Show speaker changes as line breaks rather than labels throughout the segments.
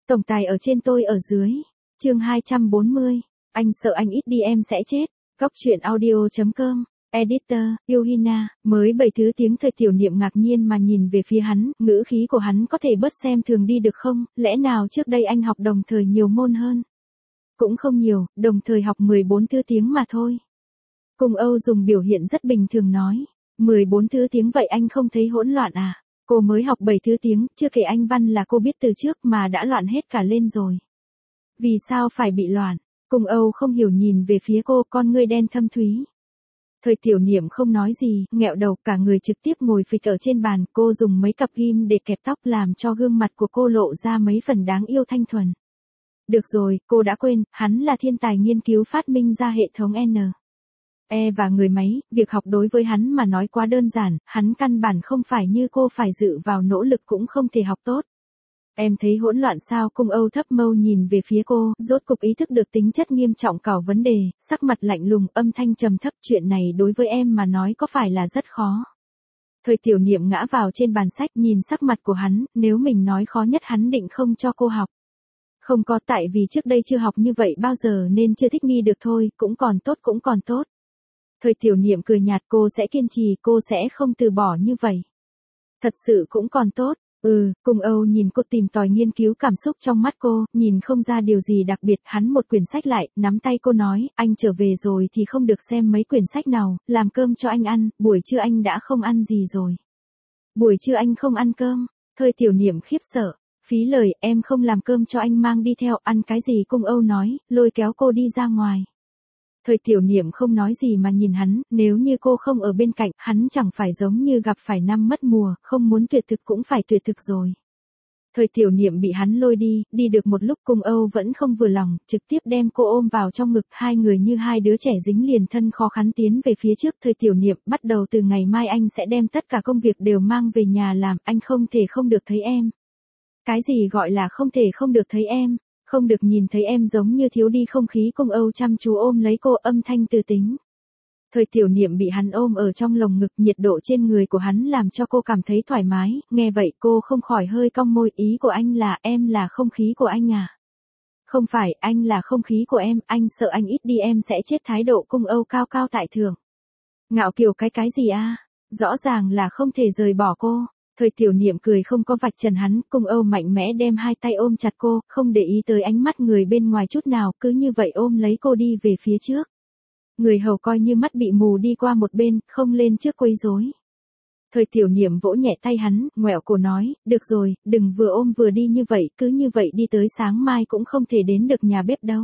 Tổng tài ở trên tôi ở dưới. Chương 240. Anh sợ anh ít đi em sẽ chết. Góc truyện audio.com. Editor, Yuhina, mới 7 thứ tiếng. Thời Tiểu Niệm ngạc nhiên mà nhìn về phía hắn, ngữ khí của hắn có thể bớt xem thường đi được không, lẽ nào trước đây anh học đồng thời nhiều môn hơn? Cũng không nhiều, đồng thời học 14 thứ tiếng mà thôi. Cung Âu dùng biểu hiện rất bình thường nói, 14 thứ tiếng vậy anh không thấy hỗn loạn à? Cô mới học 7 thứ tiếng, chưa kể Anh văn là cô biết từ trước mà đã loạn hết cả lên rồi. Vì sao phải bị loạn? Cung Âu không hiểu nhìn về phía cô, con ngươi đen thâm thúy. Thời Tiểu Niệm không nói gì, nghẹo đầu, cả người trực tiếp ngồi phịch ở trên bàn. Cô dùng mấy cặp ghim để kẹp tóc làm cho gương mặt của cô lộ ra mấy phần đáng yêu thanh thuần. Được rồi, cô đã quên, hắn là thiên tài nghiên cứu phát minh ra hệ thống N.E. và người máy, việc học đối với hắn mà nói quá đơn giản, hắn căn bản không phải như cô phải dự vào nỗ lực cũng không thể học tốt. Em thấy hỗn loạn sao? Cung Âu thấp mâu nhìn về phía cô, rốt cục ý thức được tính chất nghiêm trọng của vấn đề, sắc mặt lạnh lùng, âm thanh trầm thấp, chuyện này đối với em mà nói có phải là rất khó. Thời Tiểu Niệm ngã vào trên bàn sách nhìn sắc mặt của hắn, nếu mình nói khó nhất hắn định không cho cô học. Không có, tại vì trước đây chưa học như vậy bao giờ nên chưa thích nghi được thôi, cũng còn tốt. Thời Tiểu Niệm cười nhạt, cô sẽ kiên trì, cô sẽ không từ bỏ như vậy. Thật sự cũng còn tốt. Cung Âu nhìn cô tìm tòi nghiên cứu cảm xúc trong mắt cô, nhìn không ra điều gì đặc biệt, hắn một quyển sách lại, nắm tay cô nói, anh trở về rồi thì không được xem mấy quyển sách nào, làm cơm cho anh ăn, buổi trưa anh đã không ăn gì rồi. Buổi trưa anh không ăn cơm? Thời Tiểu Niệm khiếp sợ, phí lời, em không làm cơm cho anh mang đi theo, ăn cái gì? Cung Âu nói, lôi kéo cô đi ra ngoài. Thời Tiểu Niệm không nói gì mà nhìn hắn, nếu như cô không ở bên cạnh, hắn chẳng phải giống như gặp phải năm mất mùa, không muốn tuyệt thực cũng phải tuyệt thực rồi. Thời Tiểu Niệm bị hắn lôi đi được một lúc Cung Âu vẫn không vừa lòng, trực tiếp đem cô ôm vào trong ngực, hai người như hai đứa trẻ dính liền thân khó khăn tiến về phía trước. Thời Tiểu Niệm, bắt đầu từ ngày mai anh sẽ đem tất cả công việc đều mang về nhà làm, anh không thể không được thấy em. Cái gì gọi là không thể không được thấy em? Không được nhìn thấy em giống như thiếu đi không khí. Cung Âu chăm chú ôm lấy cô, âm thanh từ tính. Thời Tiểu Niệm bị hắn ôm ở trong lồng ngực, nhiệt độ trên người của hắn làm cho cô cảm thấy thoải mái, nghe vậy cô không khỏi hơi cong môi, ý của anh là em là không khí của anh à? Không phải, anh là không khí của em, anh sợ anh ít đi em sẽ chết. Thái độ Cung Âu cao cao tại thượng. Ngạo kiều cái gì a? Rõ ràng là không thể rời bỏ cô. Thời Tiểu Niệm cười không có vạch trần hắn, Cung Âu mạnh mẽ đem hai tay ôm chặt cô, không để ý tới ánh mắt người bên ngoài chút nào, cứ như vậy ôm lấy cô đi về phía trước. Người hầu coi như mắt bị mù đi qua một bên, không lên trước quấy rối. Thời Tiểu Niệm vỗ nhẹ tay hắn, ngoẹo cổ nói, được rồi, đừng vừa ôm vừa đi như vậy, cứ như vậy đi tới sáng mai cũng không thể đến được nhà bếp đâu.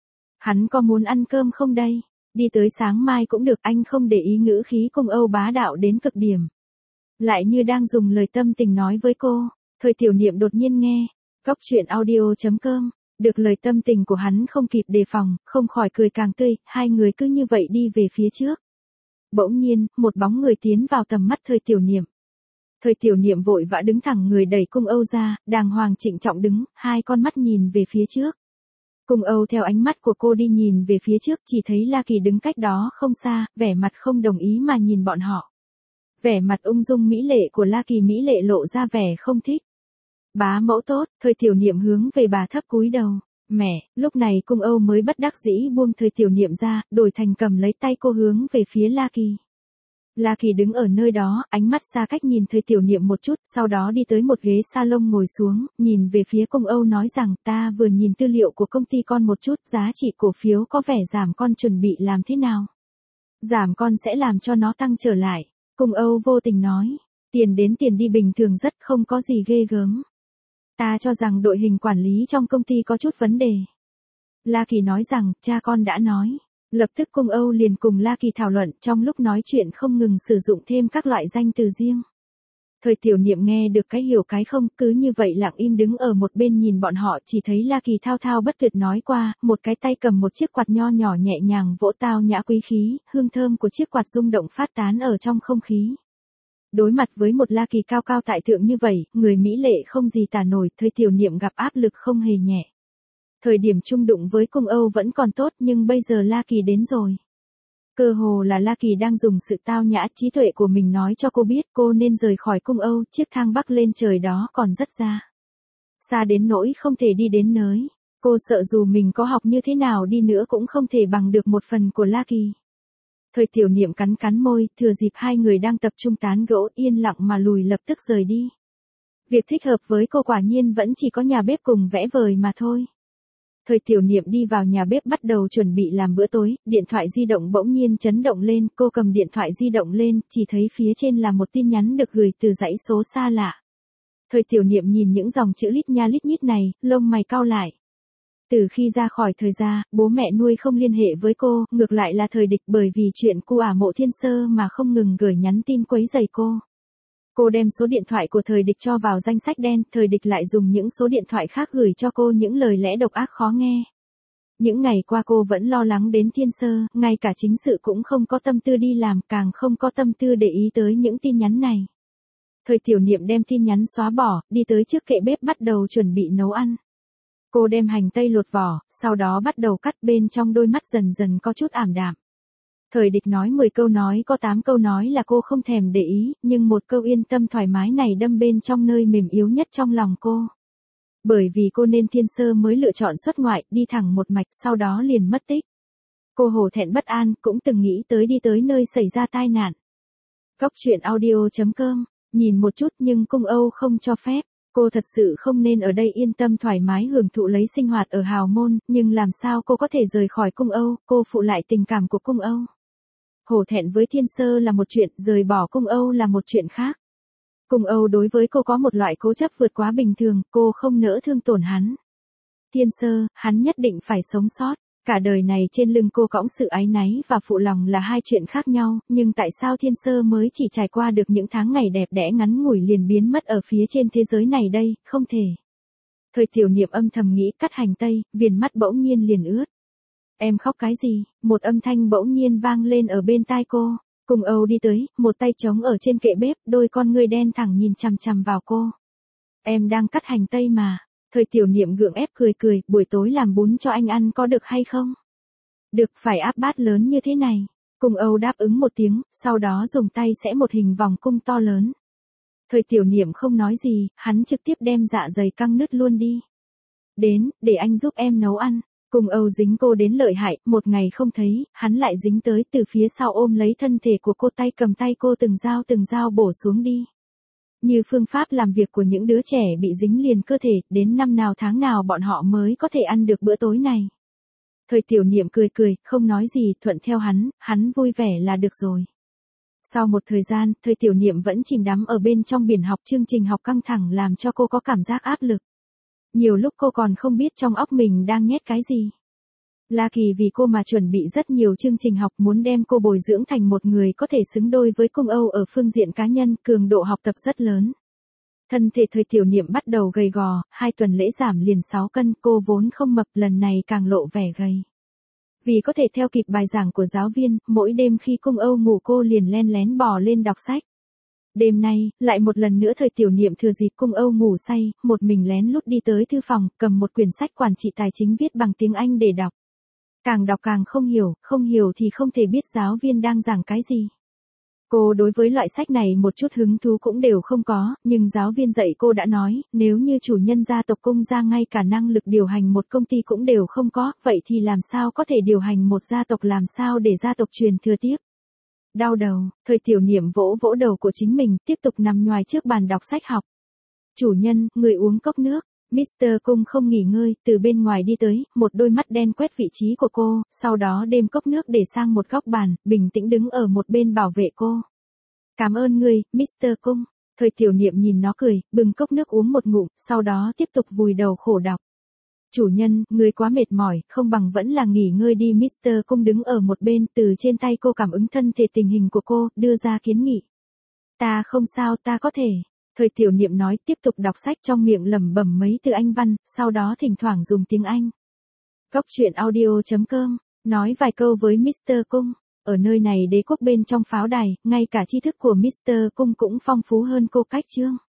Hắn có muốn ăn cơm không đây? Đi tới sáng mai cũng được, anh không để ý ngữ khí Cung Âu bá đạo đến cực điểm. Lại như đang dùng lời tâm tình nói với cô. Thời Tiểu Niệm đột nhiên nghe. Góc truyện audio.com. Được lời tâm tình của hắn không kịp đề phòng, không khỏi cười càng tươi, hai người cứ như vậy đi về phía trước. Bỗng nhiên, một bóng người tiến vào tầm mắt Thời Tiểu Niệm. Thời Tiểu Niệm vội vã đứng thẳng người đẩy Cung Âu ra, đàng hoàng trịnh trọng đứng, hai con mắt nhìn về phía trước. Cung Âu theo ánh mắt của cô đi nhìn về phía trước, chỉ thấy La Kỳ đứng cách đó không xa, vẻ mặt không đồng ý mà nhìn bọn họ. Vẻ mặt ung dung mỹ lệ của La Kỳ mỹ lệ lộ ra vẻ không thích. Bá mẫu tốt. Thời Tiểu Niệm hướng về bà thấp cúi đầu. Mẹ, lúc này Cung Âu mới bất đắc dĩ buông Thời Tiểu Niệm ra, đổi thành cầm lấy tay cô hướng về phía La Kỳ. La Kỳ đứng ở nơi đó, ánh mắt xa cách nhìn Thời Tiểu Niệm một chút, sau đó đi tới một ghế salon ngồi xuống, nhìn về phía Cung Âu nói rằng, ta vừa nhìn tư liệu của công ty con một chút, giá trị cổ phiếu có vẻ giảm, con chuẩn bị làm thế nào? Giảm con sẽ làm cho nó tăng trở lại. Cung Âu vô tình nói, tiền đến tiền đi bình thường rất không có gì ghê gớm. Ta cho rằng đội hình quản lý trong công ty có chút vấn đề. La Kỳ nói rằng, cha con đã nói. Lập tức Cung Âu liền cùng La Kỳ thảo luận, trong lúc nói chuyện không ngừng sử dụng thêm các loại danh từ riêng. Thời Tiểu Niệm nghe được cái hiểu cái không, cứ như vậy lặng im đứng ở một bên nhìn bọn họ, chỉ thấy La Kỳ thao thao bất tuyệt nói qua, một cái tay cầm một chiếc quạt nho nhỏ nhẹ nhàng vỗ tao nhã quý khí, hương thơm của chiếc quạt rung động phát tán ở trong không khí. Đối mặt với một La Kỳ cao cao tại thượng như vậy, người mỹ lệ không gì tả nổi, Thời Tiểu Niệm gặp áp lực không hề nhẹ. Thời điểm chung đụng với Cung Âu vẫn còn tốt, nhưng bây giờ La Kỳ đến rồi. Cơ hồ là La Kỳ đang dùng sự tao nhã trí tuệ của mình nói cho cô biết cô nên rời khỏi Cung Âu, chiếc thang bắc lên trời đó còn rất xa. xa đến nỗi không thể đi đến nới. Cô sợ dù mình có học như thế nào đi nữa cũng không thể bằng được một phần của La Kỳ. Thời Tiểu Niệm cắn cắn môi, thừa dịp hai người đang tập trung tán gẫu yên lặng mà lùi lập tức rời đi. Việc thích hợp với cô quả nhiên vẫn chỉ có nhà bếp cùng vẽ vời mà thôi. Thời Tiểu Niệm đi vào nhà bếp bắt đầu chuẩn bị làm bữa tối, điện thoại di động bỗng nhiên chấn động lên, cô cầm điện thoại di động lên, chỉ thấy phía trên là một tin nhắn được gửi từ dãy số xa lạ. Thời Tiểu Niệm nhìn những dòng chữ lít nha lít nhít này, lông mày cau lại. Từ khi ra khỏi Thời gia, bố mẹ nuôi không liên hệ với cô, ngược lại là Thời Địch bởi vì chuyện cu ả Mộ Thiên Sơ mà không ngừng gửi nhắn tin quấy rầy cô. Cô đem số điện thoại của Thời Địch cho vào danh sách đen, Thời Địch lại dùng những số điện thoại khác gửi cho cô những lời lẽ độc ác khó nghe. Những ngày qua cô vẫn lo lắng đến Thiên Sơ, ngay cả chính sự cũng không có tâm tư đi làm, càng không có tâm tư để ý tới những tin nhắn này. Thời Tiểu Niệm đem tin nhắn xóa bỏ, đi tới trước kệ bếp bắt đầu chuẩn bị nấu ăn. Cô đem hành tây lột vỏ, sau đó bắt đầu cắt, bên trong đôi mắt dần dần có chút ảm đạm. Thời Địch nói 10 câu nói có 8 câu nói là cô không thèm để ý, nhưng một câu yên tâm thoải mái này đâm bên trong nơi mềm yếu nhất trong lòng cô. Bởi vì cô nên Thiên Sơ mới lựa chọn xuất ngoại, đi thẳng một mạch, sau đó liền mất tích. Cô hổ thẹn bất an, cũng từng nghĩ tới đi tới nơi xảy ra tai nạn. Góc truyện audio.com, nhìn một chút nhưng Cung Âu không cho phép. Cô thật sự không nên ở đây yên tâm thoải mái hưởng thụ lấy sinh hoạt ở hào môn, nhưng làm sao cô có thể rời khỏi Cung Âu, cô phụ lại tình cảm của Cung Âu. Hổ thẹn với Thiên Sơ là một chuyện, rời bỏ Cung Âu là một chuyện khác. Cung Âu đối với cô có một loại cố chấp vượt quá bình thường, cô không nỡ thương tổn hắn. Thiên Sơ, hắn nhất định phải sống sót. Cả đời này trên lưng cô cõng sự áy náy và phụ lòng là hai chuyện khác nhau, nhưng tại sao Thiên Sơ mới chỉ trải qua được những tháng ngày đẹp đẽ ngắn ngủi liền biến mất ở phía trên thế giới này đây, không thể. Thời Tiểu Niệm âm thầm nghĩ, cắt hành tây, viền mắt bỗng nhiên liền ướt. Em khóc cái gì? Một âm thanh bỗng nhiên vang lên ở bên tai cô. Cung Âu đi tới, một tay trống ở trên kệ bếp, đôi con ngươi đen thẳng nhìn chằm chằm vào cô. Em đang cắt hành tây mà. Thời Tiểu Niệm gượng ép cười cười, buổi tối làm bún cho anh ăn có được hay không? Được, phải áp bát lớn như thế này. Cung Âu đáp ứng một tiếng, sau đó dùng tay sẽ một hình vòng cung to lớn. Thời Tiểu Niệm không nói gì, hắn trực tiếp đem dạ dày căng nứt luôn đi. Đến, để anh giúp em nấu ăn. Cung Âu dính cô đến lợi hại, một ngày không thấy, hắn lại dính tới từ phía sau ôm lấy thân thể của cô, tay cầm tay cô từng dao bổ xuống đi. Như phương pháp làm việc của những đứa trẻ bị dính liền cơ thể, đến năm nào tháng nào bọn họ mới có thể ăn được bữa tối này. Thời Tiểu Niệm cười cười, không nói gì, thuận theo hắn vui vẻ là được rồi. Sau một thời gian, Thời Tiểu Niệm vẫn chìm đắm ở bên trong biển học, chương trình học căng thẳng làm cho cô có cảm giác áp lực. Nhiều lúc cô còn không biết trong óc mình đang nhét cái gì. La Kỳ vì cô mà chuẩn bị rất nhiều chương trình học, muốn đem cô bồi dưỡng thành một người có thể xứng đôi với Cung Âu ở phương diện cá nhân, cường độ học tập rất lớn. Thân thể Thời Tiểu Niệm bắt đầu gầy gò, 2 tuần lễ giảm liền 6 cân, cô vốn không mập lần này càng lộ vẻ gầy. Vì có thể theo kịp bài giảng của giáo viên, mỗi đêm khi Cung Âu ngủ cô liền len lén bò lên đọc sách. Đêm nay, lại một lần nữa Thời Tiểu Niệm thừa dịp Cung Âu ngủ say, một mình lén lút đi tới thư phòng, cầm một quyển sách quản trị tài chính viết bằng tiếng Anh để đọc. Càng đọc càng không hiểu thì không thể biết giáo viên đang giảng cái gì. Cô đối với loại sách này một chút hứng thú cũng đều không có, nhưng giáo viên dạy cô đã nói, nếu như chủ nhân gia tộc Cung gia ngay cả năng lực điều hành một công ty cũng đều không có, vậy thì làm sao có thể điều hành một gia tộc, làm sao để gia tộc truyền thừa tiếp. Đau đầu, Thời Tiểu Niệm vỗ vỗ đầu của chính mình, tiếp tục nằm nhoài trước bàn đọc sách học. Chủ nhân, người uống cốc nước. Mr. Cung không nghỉ ngơi, từ bên ngoài đi tới, một đôi mắt đen quét vị trí của cô, sau đó đem cốc nước để sang một góc bàn, bình tĩnh đứng ở một bên bảo vệ cô. Cảm ơn ngươi, Mr. Cung. Thời Tiểu Niệm nhìn nó cười, bưng cốc nước uống một ngụm, sau đó tiếp tục vùi đầu khổ đọc. Chủ nhân, ngươi quá mệt mỏi, không bằng vẫn là nghỉ ngơi đi. Mr. Cung đứng ở một bên, từ trên tay cô cảm ứng thân thể tình hình của cô, đưa ra kiến nghị. Ta không sao, ta có thể. Thời Tiểu Niệm nói, tiếp tục đọc sách, trong miệng lẩm bẩm mấy từ Anh văn, sau đó thỉnh thoảng dùng tiếng Anh. Góc truyện audio.com, nói vài câu với Mr. Cung. Ở nơi này đế quốc bên trong pháo đài, ngay cả tri thức của Mr. Cung cũng phong phú hơn cô cách chương.